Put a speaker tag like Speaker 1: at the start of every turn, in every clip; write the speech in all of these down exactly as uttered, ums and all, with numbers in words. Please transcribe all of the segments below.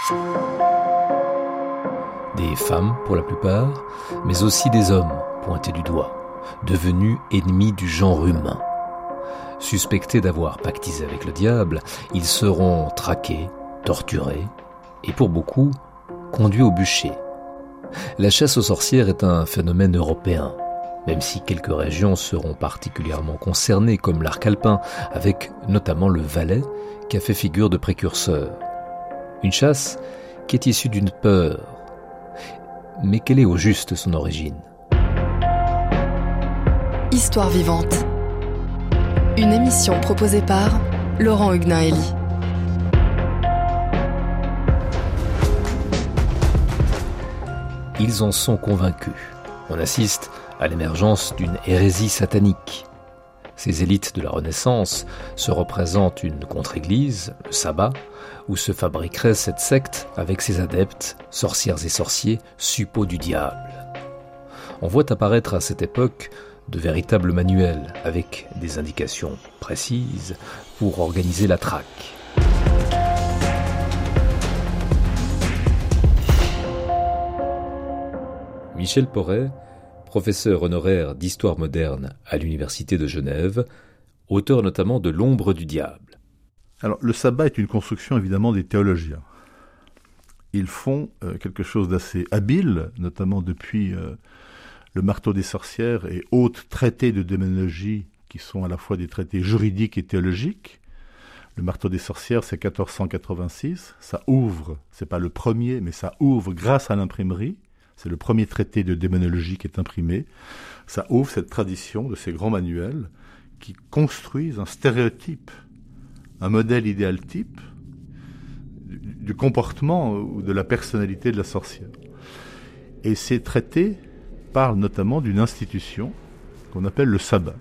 Speaker 1: Des femmes pour la plupart, mais aussi des hommes pointés du doigt, devenus ennemis du genre humain. Suspectés d'avoir pactisé avec le diable, ils seront traqués, torturés et pour beaucoup, conduits au bûcher. La chasse aux sorcières est un phénomène européen, même si quelques régions seront particulièrement concernées comme l'arc alpin, avec notamment le Valais qui a fait figure de précurseur. Une chasse qui est issue d'une peur. Mais quelle est au juste son origine ?
Speaker 2: Histoire vivante. Une émission proposée par Laurent Huguenin-Hélie.
Speaker 1: Ils en sont convaincus. On assiste à l'émergence d'une hérésie satanique. Ces élites de la Renaissance se représentent une contre-église, le sabbat, où se fabriquerait cette secte avec ses adeptes, sorcières et sorciers, suppôts du diable. On voit apparaître à cette époque de véritables manuels avec des indications précises pour organiser la traque. Michel Porret, professeur honoraire d'histoire moderne à l'Université de Genève, auteur notamment de L'ombre du diable.
Speaker 3: Alors, le sabbat est une construction évidemment des théologiens. Ils font euh, quelque chose d'assez habile, notamment depuis euh, le marteau des sorcières et autres traités de démonologie qui sont à la fois des traités juridiques et théologiques. Le marteau des sorcières, c'est quatorze cent quatre-vingt-six. Ça ouvre, c'est pas le premier, mais ça ouvre grâce à l'imprimerie. C'est le premier traité de démonologie qui est imprimé. Ça ouvre cette tradition de ces grands manuels qui construisent un stéréotype, un modèle idéal type du, du comportement ou de la personnalité de la sorcière. Et ces traités parlent notamment d'une institution qu'on appelle le sabbat.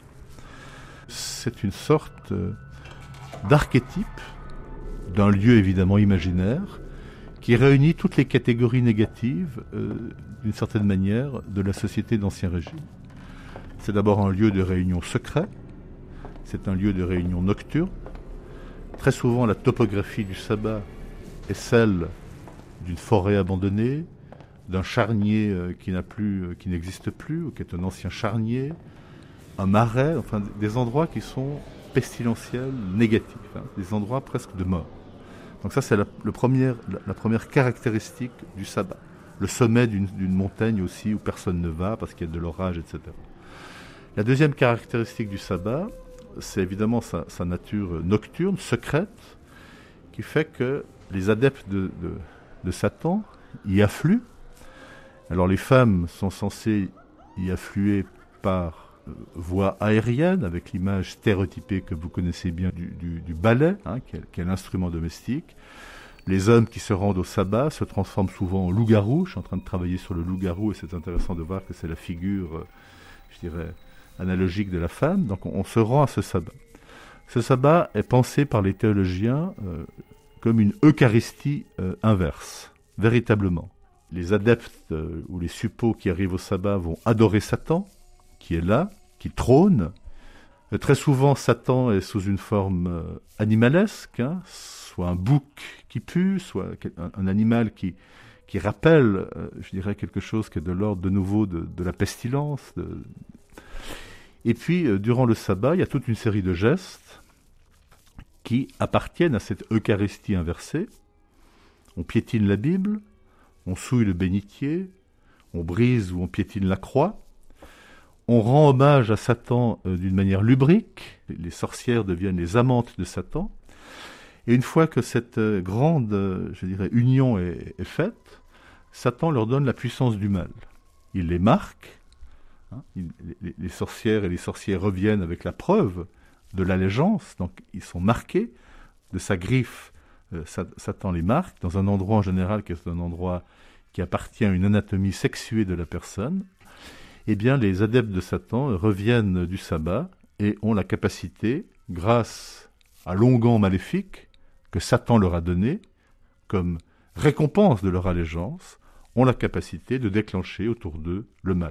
Speaker 3: C'est une sorte d'archétype d'un lieu évidemment imaginaire qui réunit toutes les catégories négatives, euh, d'une certaine manière, de la société d'Ancien Régime. C'est d'abord un lieu de réunion secret, c'est un lieu de réunion nocturne. Très souvent, la topographie du sabbat est celle d'une forêt abandonnée, d'un charnier euh, qui n'a plus, euh, qui n'existe plus, ou qui est un ancien charnier, un marais, enfin des endroits qui sont pestilentiels, négatifs, hein, des endroits presque de mort. Donc ça, c'est la, le premier, la, la première caractéristique du sabbat. Le sommet d'une, d'une montagne aussi où personne ne va parce qu'il y a de l'orage, et cetera. La deuxième caractéristique du sabbat, c'est évidemment sa, sa nature nocturne, secrète, qui fait que les adeptes de, de, de Satan y affluent. Alors les femmes sont censées y affluer par voie aérienne, avec l'image stéréotypée que vous connaissez bien du, du, du balai, hein, qui, est, qui est l'instrument domestique. Les hommes qui se rendent au sabbat se transforment souvent en loup-garou. Je suis en train de travailler sur le loup-garou et c'est intéressant de voir que c'est la figure, je dirais, analogique de la femme. Donc on, on se rend à ce sabbat. Ce sabbat est pensé par les théologiens euh, comme une eucharistie euh, inverse, véritablement. Les adeptes euh, ou les suppôts qui arrivent au sabbat vont adorer Satan, qui est là, qui trône. Euh, très souvent, Satan est sous une forme euh, animalesque, hein, soit un bouc qui pue, soit un, un animal qui, qui rappelle, euh, je dirais, quelque chose qui est de l'ordre de nouveau de, de la pestilence. De... Et puis, euh, durant le sabbat, il y a toute une série de gestes qui appartiennent à cette Eucharistie inversée. On piétine la Bible, on souille le bénitier, on brise ou on piétine la croix. On rend hommage à Satan euh, d'une manière lubrique. Les sorcières deviennent les amantes de Satan. Et une fois que cette euh, grande, euh, je dirais, union est, est faite, Satan leur donne la puissance du mal. Il les marque. Hein, il, les, les sorcières et les sorciers reviennent avec la preuve de l'allégeance. Donc ils sont marqués de sa griffe. Euh, Satan les marque dans un endroit en général qui est un endroit qui appartient à une anatomie sexuée de la personne. Eh bien, les adeptes de Satan reviennent du sabbat et ont la capacité, grâce à l'onguent maléfique que Satan leur a donné, comme récompense de leur allégeance, ont la capacité de déclencher autour d'eux le mal.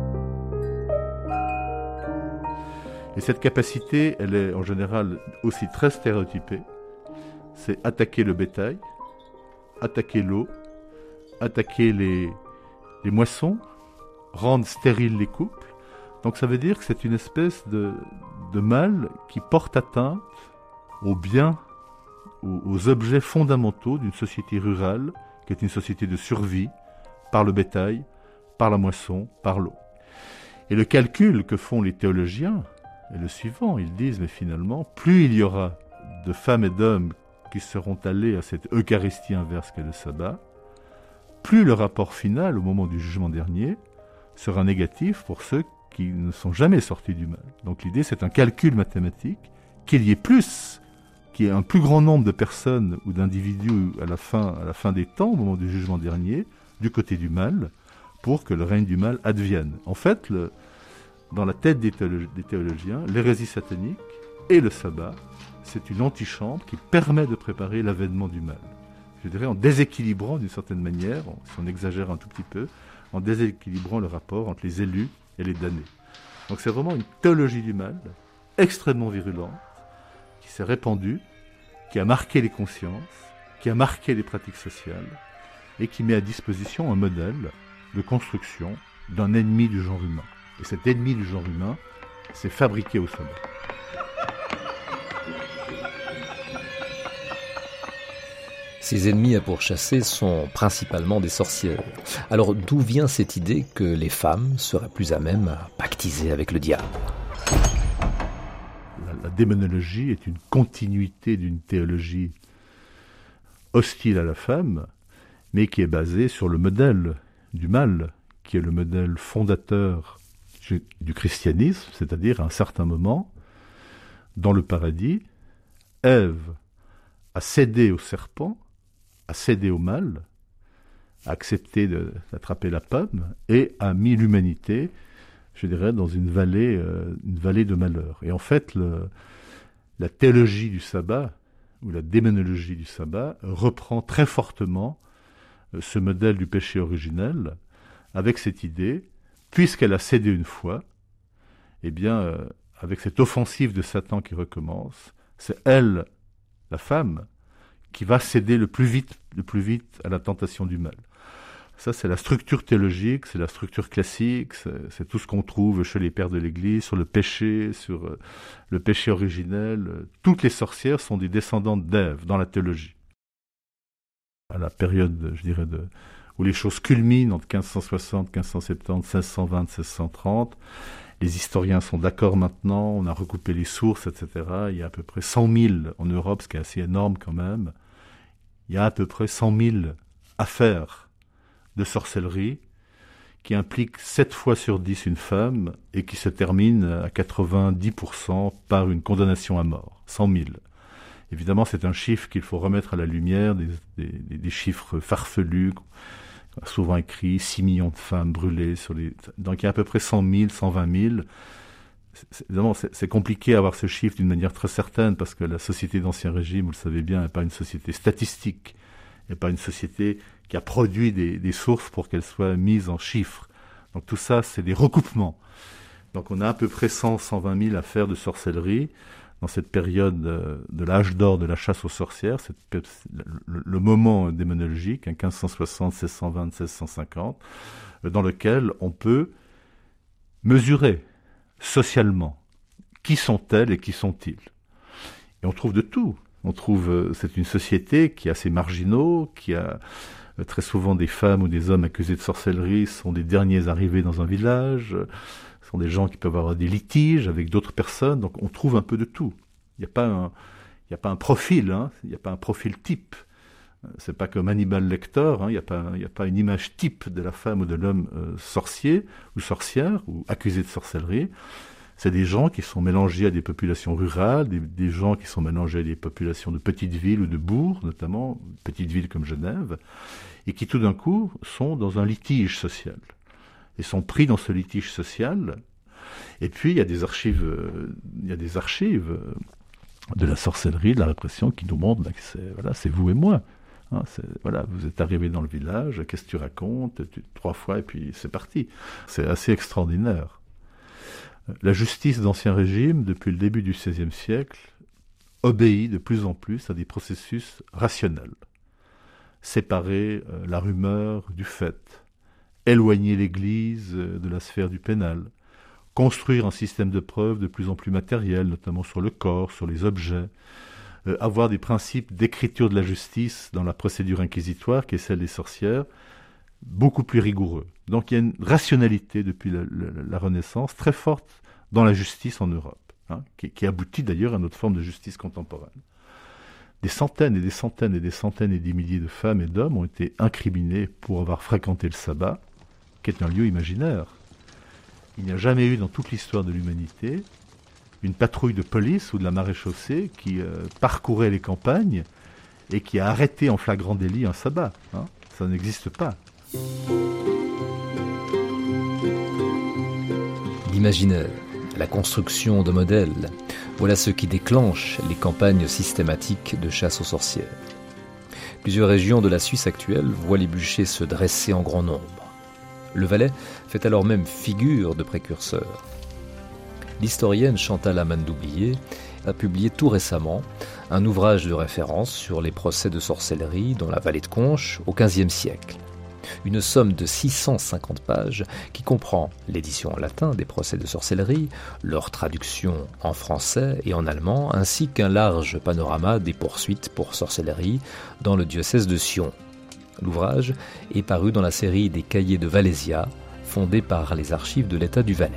Speaker 3: Et cette capacité, elle est en général aussi très stéréotypée. C'est attaquer le bétail, attaquer l'eau, attaquer les, les moissons, rendre stériles les couples. Donc ça veut dire que c'est une espèce de, de mal qui porte atteinte aux biens, aux, aux objets fondamentaux d'une société rurale, qui est une société de survie, par le bétail, par la moisson, par l'eau. Et le calcul que font les théologiens est le suivant. Ils disent, mais finalement, plus il y aura de femmes et d'hommes qui seront allés à cette Eucharistie inverse qu'est le sabbat, plus le rapport final, au moment du jugement dernier, sera négatif pour ceux qui ne sont jamais sortis du mal. Donc l'idée, c'est un calcul mathématique, qu'il y ait plus, qu'il y ait un plus grand nombre de personnes ou d'individus à la fin, à la fin des temps, au moment du jugement dernier, du côté du mal, pour que le règne du mal advienne. En fait, le, dans la tête des, théologi- des théologiens, l'hérésie satanique et le sabbat, c'est une antichambre qui permet de préparer l'avènement du mal. Je dirais en déséquilibrant d'une certaine manière, si on exagère un tout petit peu, en déséquilibrant le rapport entre les élus et les damnés. Donc c'est vraiment une théologie du mal, extrêmement virulente, qui s'est répandue, qui a marqué les consciences, qui a marqué les pratiques sociales, et qui met à disposition un modèle de construction d'un ennemi du genre humain. Et cet ennemi du genre humain, c'est fabriqué au sabbat.
Speaker 1: Ces ennemis à pourchasser sont principalement des sorcières. Alors d'où vient cette idée que les femmes seraient plus à même à pactiser avec le diable ?
Speaker 3: La, la démonologie est une continuité d'une théologie hostile à la femme, mais qui est basée sur le modèle du mal, qui est le modèle fondateur du christianisme, c'est-à-dire à un certain moment, dans le paradis, Ève a cédé au serpent, a cédé au mal, a accepté de, d'attraper la pomme et a mis l'humanité, je dirais, dans une vallée, euh, une vallée de malheur. Et en fait, le, la théologie du sabbat, ou la démonologie du sabbat, reprend très fortement euh, ce modèle du péché originel, avec cette idée, puisqu'elle a cédé une fois, eh bien, euh, avec cette offensive de Satan qui recommence, c'est elle, la femme, qui va céder le plus vite, le plus vite à la tentation du mal. Ça, c'est la structure théologique, c'est la structure classique, c'est, c'est tout ce qu'on trouve chez les pères de l'Église, sur le péché, sur euh, le péché originel. Toutes les sorcières sont des descendantes d'Ève dans la théologie. À la période, je dirais, de, où les choses culminent entre quinze cent soixante, quinze cent soixante-dix, seize cent vingt, seize cent trente, les historiens sont d'accord maintenant, on a recoupé les sources, et cetera. Il y a à peu près cent mille en Europe, ce qui est assez énorme quand même. Il y a à peu près cent mille affaires de sorcellerie qui impliquent sept fois sur dix une femme et qui se terminent à quatre-vingt-dix pour cent par une condamnation à mort. cent mille. Évidemment, c'est un chiffre qu'il faut remettre à la lumière, des, des, des chiffres farfelus, souvent écrits, six millions de femmes brûlées sur les... Donc il y a à peu près cent mille, cent vingt mille. C'est, évidemment, c'est, c'est compliqué à avoir ce chiffre d'une manière très certaine parce que la société d'Ancien Régime, vous le savez bien, n'est pas une société statistique, n'est pas une société qui a produit des, des sources pour qu'elles soient mises en chiffres. Donc tout ça, c'est des recoupements. Donc on a à peu près cent, cent vingt mille affaires de sorcellerie dans cette période de, de l'âge d'or de la chasse aux sorcières, cette, le, le moment démonologique, hein, quinze cent soixante, seize cent vingt, seize cent cinquante, dans lequel on peut mesurer socialement qui sont-elles et qui sont-ils. Et on trouve de tout. On trouve, euh, c'est une société qui a ses marginaux, qui a euh, très souvent des femmes ou des hommes accusés de sorcellerie sont des derniers arrivés dans un village, euh, sont des gens qui peuvent avoir des litiges avec d'autres personnes, donc on trouve un peu de tout. Il n'y a pas un, il n'y a pas un profil, hein, il n'y a pas un profil type. C'est pas comme Hannibal Lecter, hein, il n'y a pas, il n'y a pas une image type de la femme ou de l'homme euh, sorcier ou sorcière ou accusé de sorcellerie. C'est des gens qui sont mélangés à des populations rurales, des, des gens qui sont mélangés à des populations de petites villes ou de bourgs, notamment petites villes comme Genève, et qui tout d'un coup sont dans un litige social. Et sont pris dans ce litige social. Et puis il y a des archives, euh, il y a des archives euh, de la sorcellerie, de la répression qui nous montrent là, que c'est, voilà, c'est vous et moi. Hein, c'est, voilà, vous êtes arrivé dans le village, qu'est-ce que tu racontes, tu, trois fois et puis c'est parti. C'est assez extraordinaire. La justice d'Ancien Régime, depuis le début du seizième siècle, obéit de plus en plus à des processus rationnels. séparer euh, la rumeur du fait, éloigner l'Église euh, de la sphère du pénal, construire un système de preuves de plus en plus matériel, notamment sur le corps, sur les objets, euh, avoir des principes d'écriture de la justice dans la procédure inquisitoire, qui est celle des sorcières, beaucoup plus rigoureux. Donc il y a une rationalité depuis la, la, la Renaissance très forte dans la justice en Europe, hein, qui, qui aboutit d'ailleurs à notre forme de justice contemporaine. Des centaines et des centaines et des centaines et des milliers de femmes et d'hommes ont été incriminés pour avoir fréquenté le sabbat, qui est un lieu imaginaire. Il n'y a jamais eu dans toute l'histoire de l'humanité une patrouille de police ou de la maréchaussée qui euh, parcourait les campagnes et qui a arrêté en flagrant délit un sabbat. Hein. Ça n'existe pas.
Speaker 1: L'imaginaire, la construction de modèles, voilà ce qui déclenche les campagnes systématiques de chasse aux sorcières. Plusieurs régions de la Suisse actuelle voient les bûchers se dresser en grand nombre. Le Valais fait alors même figure de précurseur. L'historienne Chantal Amène-Doublié a publié tout récemment un ouvrage de référence sur les procès de sorcellerie dans la vallée de Conches au quinzième siècle. Une somme de six cent cinquante pages qui comprend l'édition en latin des procès de sorcellerie, leur traduction en français et en allemand, ainsi qu'un large panorama des poursuites pour sorcellerie dans le diocèse de Sion. L'ouvrage est paru dans la série des Cahiers de Valésia, fondée par les archives de l'État du Valais.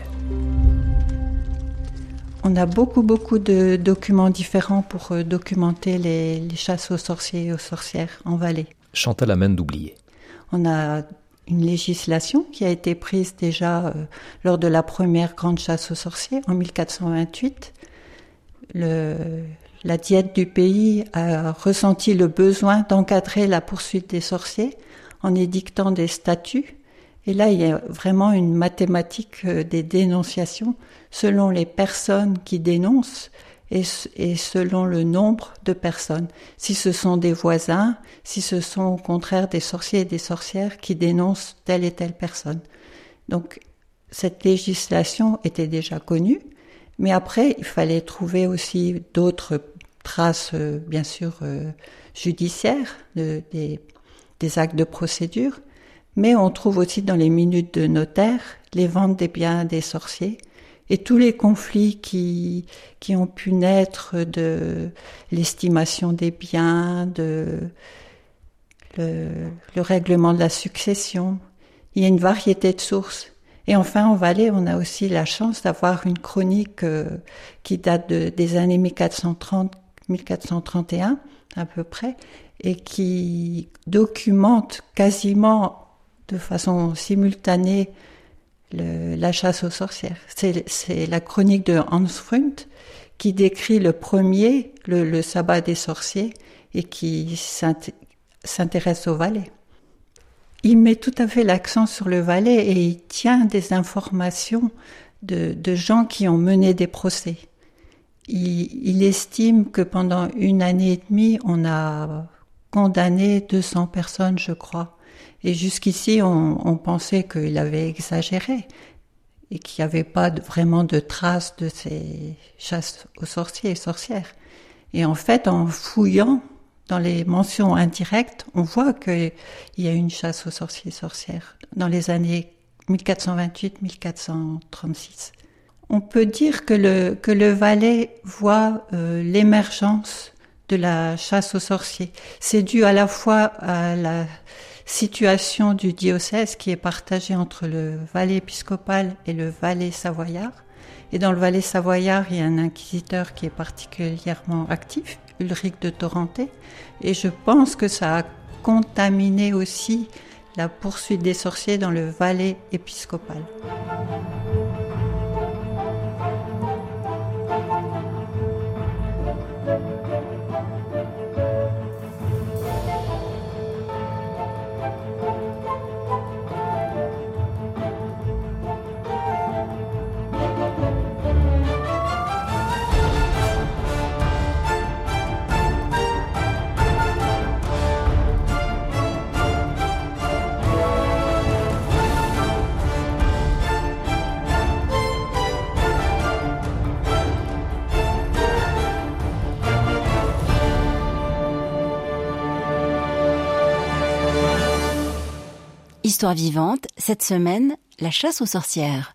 Speaker 4: On a beaucoup, beaucoup de documents différents pour documenter les, les chasses aux sorciers et aux sorcières en Valais.
Speaker 1: Chantal Amène-Doublié.
Speaker 4: On a une législation qui a été prise déjà euh, lors de la première grande chasse aux sorciers en mille quatre cent vingt-huit. Le, la diète du pays a ressenti le besoin d'encadrer la poursuite des sorciers en édictant des statuts. Et là, il y a vraiment une mathématique euh, des dénonciations selon les personnes qui dénoncent et, et selon le nombre de personnes. Si ce sont des voisins, si ce sont au contraire des sorciers et des sorcières qui dénoncent telle et telle personne. Donc, cette législation était déjà connue, mais après, il fallait trouver aussi d'autres traces, euh, bien sûr, euh, judiciaires, de, des, des actes de procédure, mais on trouve aussi dans les minutes de notaire les ventes des biens des sorciers et tous les conflits qui, qui ont pu naître de l'estimation des biens, de le, le règlement de la succession. Il y a une variété de sources. Et enfin, en Valais, on a aussi la chance d'avoir une chronique euh, qui date de, des années mille quatre cent trente à mille quatre cent trente et un, à peu près, et qui documente quasiment de façon simultanée le, la chasse aux sorcières. C'est, c'est la chronique de Hans Frumpt qui décrit le premier, le, le sabbat des sorciers, et qui s'intéresse au Valais. Il met tout à fait l'accent sur le Valais et il tient des informations de, de gens qui ont mené des procès. Il, il estime que pendant une année et demie, on a condamné deux cents personnes, je crois. Et jusqu'ici, on, on pensait qu'il avait exagéré et qu'il n'y avait pas de, vraiment de traces de ces chasses aux sorciers et sorcières. Et en fait, en fouillant dans les mentions indirectes, on voit qu'il y a une chasse aux sorciers et sorcières dans les années mille quatre cent vingt-huit à mille quatre cent trente-six. On peut dire que le, que le Valais voit euh, l'émergence de la chasse aux sorciers. C'est dû à la fois à la situation du diocèse qui est partagé entre le Valais épiscopal et le Valais savoyard. Et dans le Valais savoyard, il y a un inquisiteur qui est particulièrement actif, Ulrich de Torrenté, et je pense que ça a contaminé aussi la poursuite des sorciers dans le Valais épiscopal.
Speaker 5: Histoire vivante, cette semaine, la chasse aux sorcières.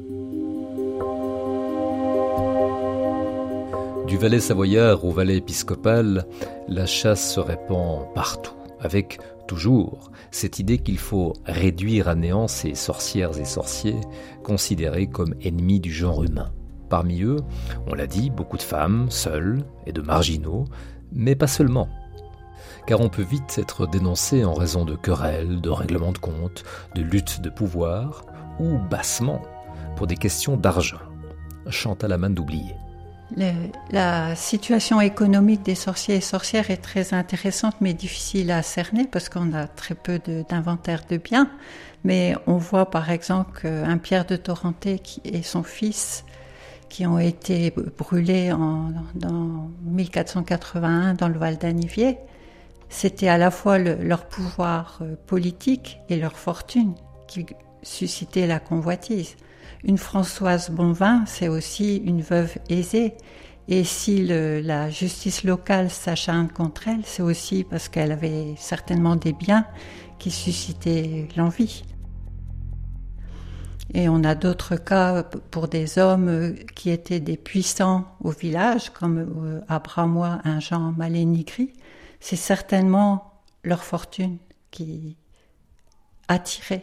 Speaker 1: Du Valais savoyard au Valais épiscopal, la chasse se répand partout, avec toujours cette idée qu'il faut réduire à néant ces sorcières et sorciers considérés comme ennemis du genre humain. Parmi eux, on l'a dit, beaucoup de femmes, seules et de marginaux, mais pas seulement. Car on peut vite être dénoncé en raison de querelles, de règlements de compte, de luttes de pouvoir, ou bassement, pour des questions d'argent. Chantal Amann d'oublier.
Speaker 4: Le, la situation économique des sorciers et sorcières est très intéressante mais difficile à cerner parce qu'on a très peu de, d'inventaire de biens. Mais on voit par exemple qu'un Pierre de Torenté qui, et son fils qui ont été brûlés en dans mille quatre cent quatre-vingt-un dans le Val d'Anniviers, c'était à la fois le, leur pouvoir politique et leur fortune qui suscitaient la convoitise. Une Françoise Bonvin, c'est aussi une veuve aisée. Et si le, la justice locale s'acharne contre elle, c'est aussi parce qu'elle avait certainement des biens qui suscitaient l'envie. Et on a d'autres cas pour des hommes qui étaient des puissants au village, comme Abramois, un Jean Malénigri. C'est certainement leur fortune qui attirait.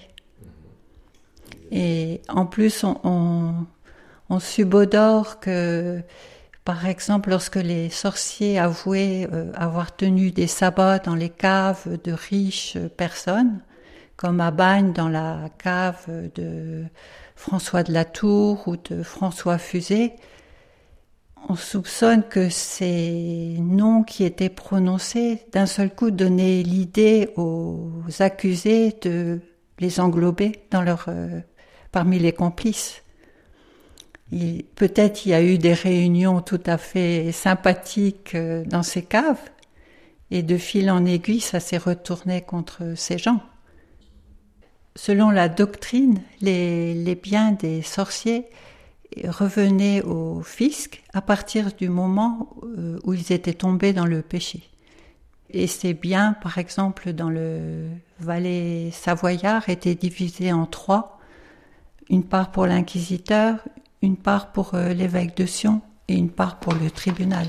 Speaker 4: Et en plus, on, on, on subodore que, par exemple, lorsque les sorciers avouaient euh, avoir tenu des sabbats dans les caves de riches personnes, comme à Bagnes dans la cave de François de la Tour ou de François Fuset, on soupçonne que ces noms qui étaient prononcés d'un seul coup donnaient l'idée aux accusés de les englober dans leur... Euh, parmi les complices. Et peut-être il y a eu des réunions tout à fait sympathiques dans ces caves, et de fil en aiguille, ça s'est retourné contre ces gens. Selon la doctrine, les, les biens des sorciers revenaient au fisc à partir du moment où ils étaient tombés dans le péché. Et ces biens, par exemple, dans le Valais savoyard, étaient divisés en trois. Une part pour l'inquisiteur, une part pour euh, l'évêque de Sion et une part pour le tribunal.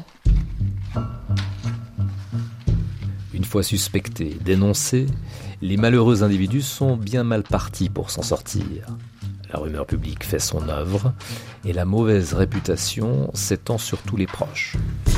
Speaker 1: Une fois suspectés, dénoncés, les malheureux individus sont bien mal partis pour s'en sortir. La rumeur publique fait son œuvre et la mauvaise réputation s'étend sur tous les proches.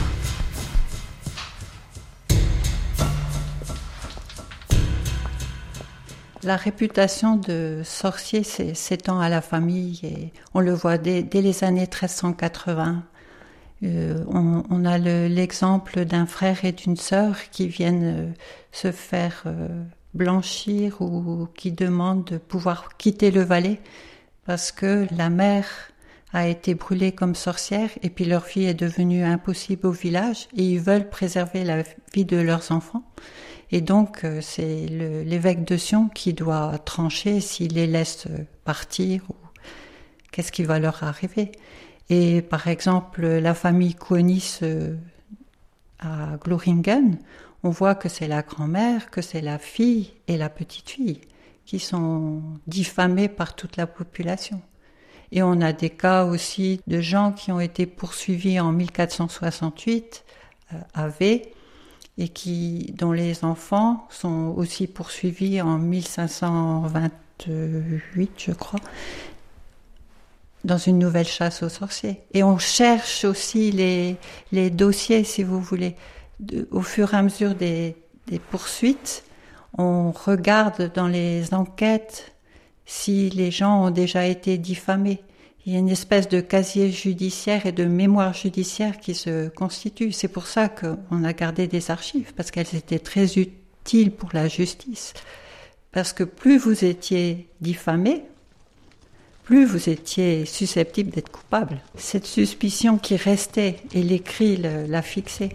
Speaker 4: La réputation de sorcier s'étend à la famille et on le voit dès, dès les années treize cent quatre-vingts. Euh, on, on a le, l'exemple d'un frère et d'une sœur qui viennent euh, se faire euh, blanchir ou qui demandent de pouvoir quitter le Valais parce que la mère a été brûlée comme sorcière et puis leur fille est devenue impossible au village et ils veulent préserver la vie de leurs enfants. Et donc, c'est le, l'évêque de Sion qui doit trancher s'il les laisse partir ou qu'est-ce qui va leur arriver. Et par exemple, la famille Conis à Gloringen, on voit que c'est la grand-mère, que c'est la fille et la petite-fille qui sont diffamées par toute la population. Et on a des cas aussi de gens qui ont été poursuivis en mille quatre cent soixante-huit euh, à V, et qui, dont les enfants sont aussi poursuivis en mille cinq cent vingt-huit, je crois, dans une nouvelle chasse aux sorciers. Et on cherche aussi les, les dossiers, si vous voulez. De, au fur et à mesure des, des poursuites, on regarde dans les enquêtes si les gens ont déjà été diffamés. Il y a une espèce de casier judiciaire et de mémoire judiciaire qui se constitue. C'est pour ça qu'on a gardé des archives, parce qu'elles étaient très utiles pour la justice. Parce que plus vous étiez diffamé, plus vous étiez susceptible d'être coupable. Cette suspicion qui restait, et l'écrit l'a fixée.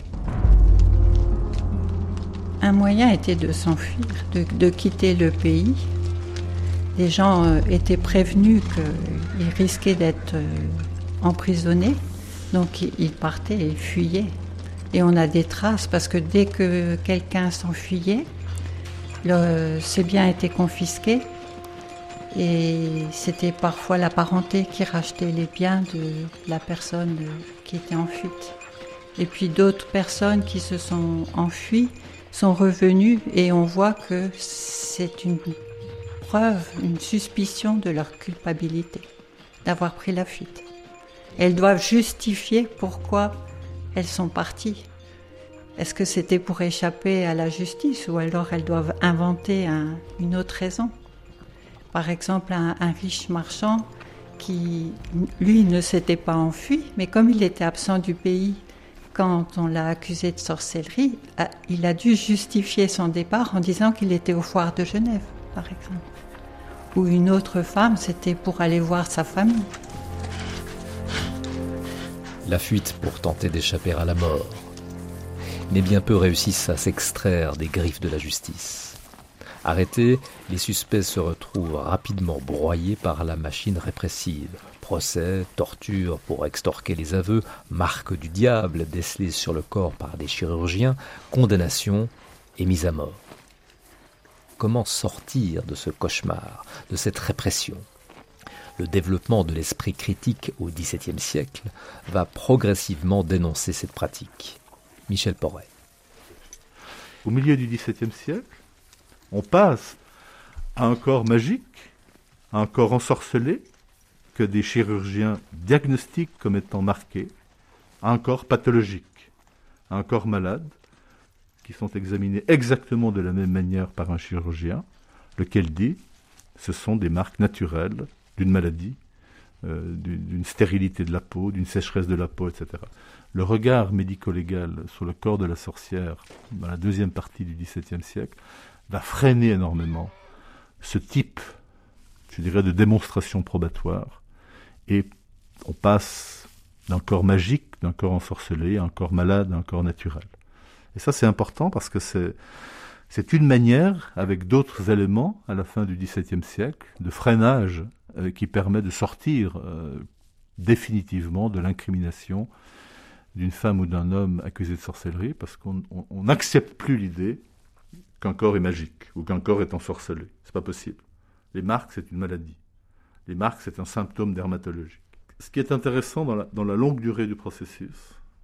Speaker 4: Un moyen était de s'enfuir, de, de quitter le pays. Les gens euh, étaient prévenus qu'ils risquaient d'être euh, emprisonnés, donc ils partaient et fuyaient. Et on a des traces, parce que dès que quelqu'un s'enfuyait, le, ses biens étaient confisqués Et c'était parfois la parenté qui rachetait les biens de la personne qui était en fuite. Et puis d'autres personnes qui se sont enfuies sont revenues et on voit que c'est une preuve, une suspicion de leur culpabilité, d'avoir pris la fuite. Elles doivent justifier pourquoi elles sont parties. Est-ce que c'était pour échapper à la justice ou alors elles doivent inventer un, une autre raison ? Par exemple, un, un riche marchand qui, lui, ne s'était pas enfui, mais comme il était absent du pays quand on l'a accusé de sorcellerie, il a dû justifier son départ en disant qu'il était aux foires de Genève, par exemple. Ou une autre femme, c'était pour aller voir sa famille.
Speaker 1: La fuite pour tenter d'échapper à la mort. Mais bien peu réussissent à s'extraire des griffes de la justice. Arrêtés, les suspects se retrouvent rapidement broyés par la machine répressive. Procès, torture pour extorquer les aveux, marques du diable décelées sur le corps par des chirurgiens, condamnation et mise à mort. Comment sortir de ce cauchemar, de cette répression ? Le développement de l'esprit critique au dix-septième siècle va progressivement dénoncer cette pratique. Michel Porret.
Speaker 3: Au milieu du dix-septième siècle, on passe à un corps magique, à un corps ensorcelé, que des chirurgiens diagnostiquent comme étant marqué, à un corps pathologique, à un corps malade, qui sont examinés exactement de la même manière par un chirurgien, lequel dit ce sont des marques naturelles d'une maladie, euh, d'une, d'une stérilité de la peau, d'une sécheresse de la peau, et cetera. Le regard médico-légal sur le corps de la sorcière, dans la deuxième partie du dix-septième siècle, va freiner énormément ce type, je dirais, de démonstration probatoire. Et on passe d'un corps magique, d'un corps ensorcelé, à un corps malade, à un corps naturel. Et ça, c'est important parce que c'est, c'est une manière, avec d'autres éléments, à la fin du dix-septième siècle, de freinage euh, qui permet de sortir euh, définitivement de l'incrimination d'une femme ou d'un homme accusé de sorcellerie, parce qu'on n'accepte plus l'idée qu'un corps est magique ou qu'un corps est ensorcelé. C'est pas possible. Les marques, c'est une maladie. Les marques, c'est un symptôme dermatologique. Ce qui est intéressant dans la, dans la longue durée du processus,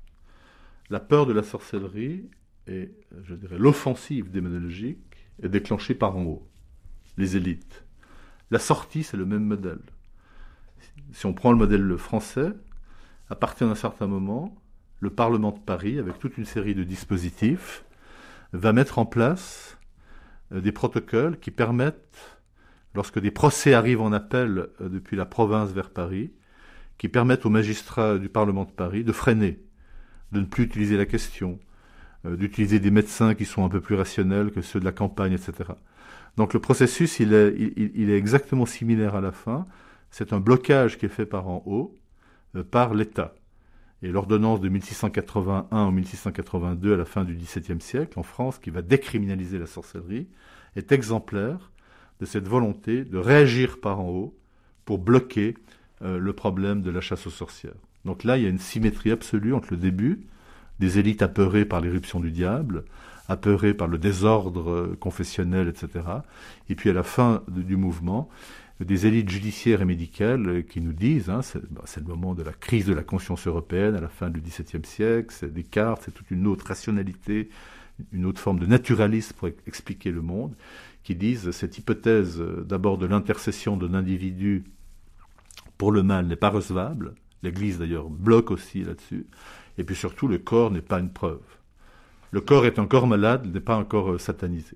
Speaker 3: la peur de la sorcellerie et, je dirais, l'offensive démonologique est déclenchée par en haut, les élites. La sortie, c'est le même modèle. Si on prend le modèle français, à partir d'un certain moment, le Parlement de Paris, avec toute une série de dispositifs, va mettre en place des protocoles qui permettent, lorsque des procès arrivent en appel depuis la province vers Paris, qui permettent aux magistrats du Parlement de Paris de freiner, de ne plus utiliser la question, euh, d'utiliser des médecins qui sont un peu plus rationnels que ceux de la campagne, et cetera. Donc le processus, il est, il, il est exactement similaire à la fin. C'est un blocage qui est fait par en haut, euh, par l'État. Et l'ordonnance de mille six cent quatre-vingt-un ou mille six cent quatre-vingt-deux à la fin du dix-septième siècle, en France, qui va décriminaliser la sorcellerie, est exemplaire de cette volonté de réagir par en haut pour bloquer euh, le problème de la chasse aux sorcières. Donc là, il y a une symétrie absolue entre le début, des élites apeurées par l'éruption du diable, apeurées par le désordre euh, confessionnel, et cetera, et puis à la fin de, du mouvement, des élites judiciaires et médicales euh, qui nous disent, hein, c'est, bah, c'est le moment de la crise de la conscience européenne à la fin du dix-septième siècle, c'est Descartes, c'est toute une autre rationalité, une autre forme de naturalisme pour expliquer le monde, qui disent cette hypothèse euh, d'abord de l'intercession d'un individu pour le mal n'est pas recevable. L'Église d'ailleurs bloque aussi là-dessus. Et puis surtout, le corps n'est pas une preuve. Le corps est un corps malade, il n'est pas encore euh, satanisé.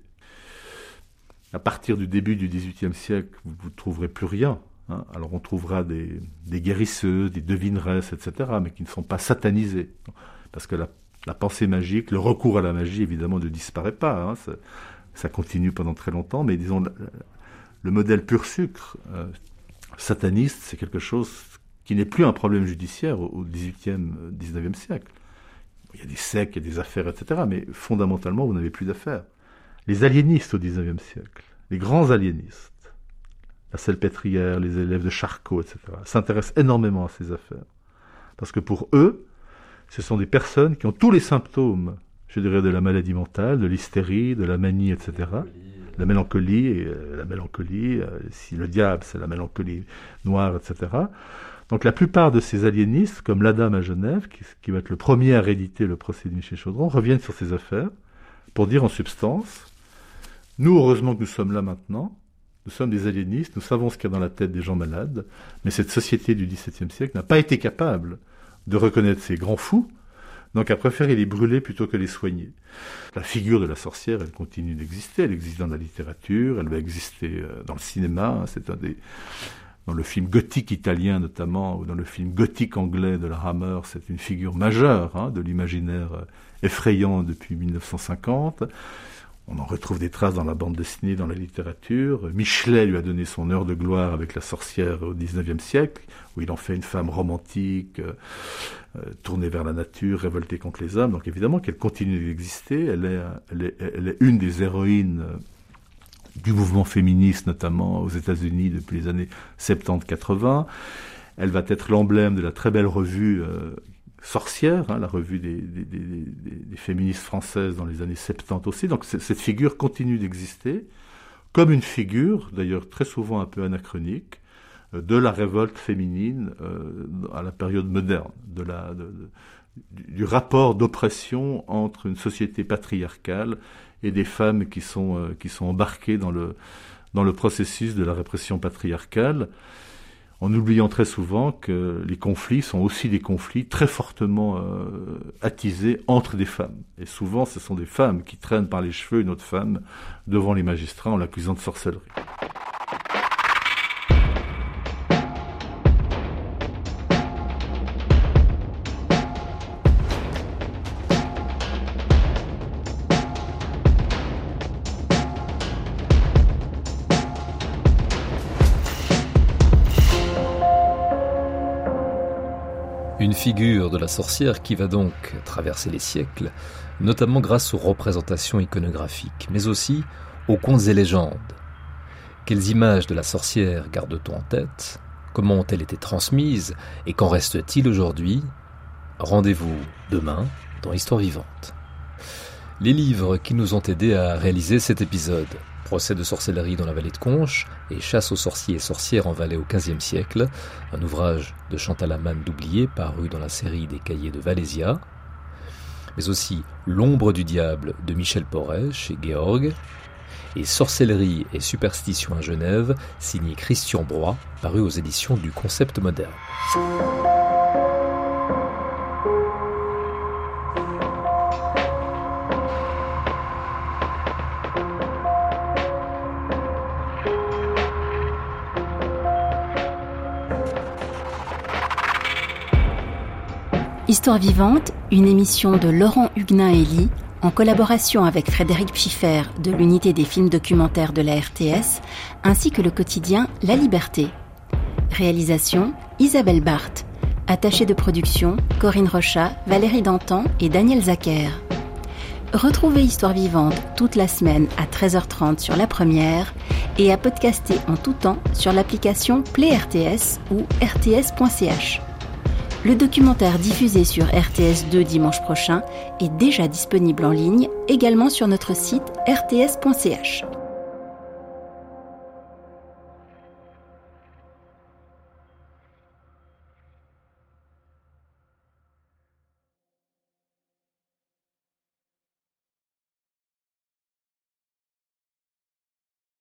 Speaker 3: À partir du début du dix-huitième siècle, vous ne trouverez plus rien. Hein. Alors on trouvera des, des guérisseuses, des devineresses, et cetera, mais qui ne sont pas satanisées. Parce que la, la pensée magique, le recours à la magie, évidemment, ne disparaît pas. Hein. Ça, ça continue pendant très longtemps, mais disons, le, le modèle pur sucre, euh, sataniste, c'est quelque chose qui n'est plus un problème judiciaire au dix-huitième, dix-neuvième siècle. Il y a des sectes, il y a des affaires, et cetera, mais fondamentalement, vous n'avez plus d'affaires. Les aliénistes au dix-neuvième siècle, les grands aliénistes, la Salpêtrière, les élèves de Charcot, et cetera, s'intéressent énormément à ces affaires. Parce que pour eux, ce sont des personnes qui ont tous les symptômes, je dirais, de la maladie mentale, de l'hystérie, de la manie, et cetera. la mélancolie, et, euh, la mélancolie, euh, si le diable c'est la mélancolie noire, et cetera. Donc la plupart de ces aliénistes, comme l'Adam à Genève, qui, qui va être le premier à rééditer le procès de Michel Chaudron, reviennent sur ces affaires pour dire en substance, nous, heureusement que nous sommes là maintenant, nous sommes des aliénistes, nous savons ce qu'il y a dans la tête des gens malades, mais cette société du dix-septième siècle n'a pas été capable de reconnaître ces grands fous, donc a préféré les brûler plutôt que les soigner. La figure de la sorcière, elle continue d'exister, elle existe dans la littérature, elle va exister dans le cinéma, c'est un des... Dans le film gothique italien notamment, ou dans le film gothique anglais de la Hammer, c'est une figure majeure hein, de l'imaginaire effrayant depuis mille neuf cent cinquante. On en retrouve des traces dans la bande dessinée, dans la littérature. Michelet lui a donné son heure de gloire avec la sorcière au dix-neuvième siècle, où il en fait une femme romantique, euh, tournée vers la nature, révoltée contre les hommes. Donc évidemment qu'elle continue d'exister. Elle est, elle est, elle est une des héroïnes du mouvement féministe, notamment aux États-Unis depuis les années soixante-dix quatre-vingts. Elle va être l'emblème de la très belle revue euh, Sorcière, hein, la revue des, des, des, des, des féministes françaises dans les années soixante-dix aussi. Donc cette figure continue d'exister comme une figure, d'ailleurs très souvent un peu anachronique, euh, de la révolte féminine euh, à la période moderne, de la, de, de, du rapport d'oppression entre une société patriarcale et des femmes qui sont, euh, qui sont embarquées dans le, dans le processus de la répression patriarcale, en oubliant très souvent que les conflits sont aussi des conflits très fortement euh, attisés entre des femmes. Et souvent, ce sont des femmes qui traînent par les cheveux une autre femme devant les magistrats en l'accusant de sorcellerie.
Speaker 1: Une figure de la sorcière qui va donc traverser les siècles, notamment grâce aux représentations iconographiques, mais aussi aux contes et légendes. Quelles images de la sorcière garde-t-on en tête ? Comment ont-elles été transmises ? Et qu'en reste-t-il aujourd'hui ? Rendez-vous demain dans Histoire vivante. Les livres qui nous ont aidés à réaliser cet épisode: Procès de sorcellerie dans la vallée de Conches et Chasse aux sorciers et sorcières en Valais au quinzième siècle, un ouvrage de Chantal Amann d'Oublié paru dans la série des cahiers de Valésia, mais aussi L'ombre du diable de Michel Porret chez Georg, et Sorcellerie et superstition à Genève, signé Christian Broy, paru aux éditions du Concept Moderne.
Speaker 5: Histoire vivante, une émission de Laurent Huguenin-Hélie, en collaboration avec Frédéric Pschiffer de l'unité des films documentaires de la R T S, ainsi que le quotidien La Liberté. Réalisation, Isabelle Barthes. Attachée de production, Corinne Rochat, Valérie Dantan et Daniel Zacher. Retrouvez Histoire vivante toute la semaine à treize heures trente sur La Première et à podcaster en tout temps sur l'application Play R T S ou r t s point c h. Le documentaire diffusé sur R T S deux dimanche prochain est déjà disponible en ligne, également sur notre site r t s point c h.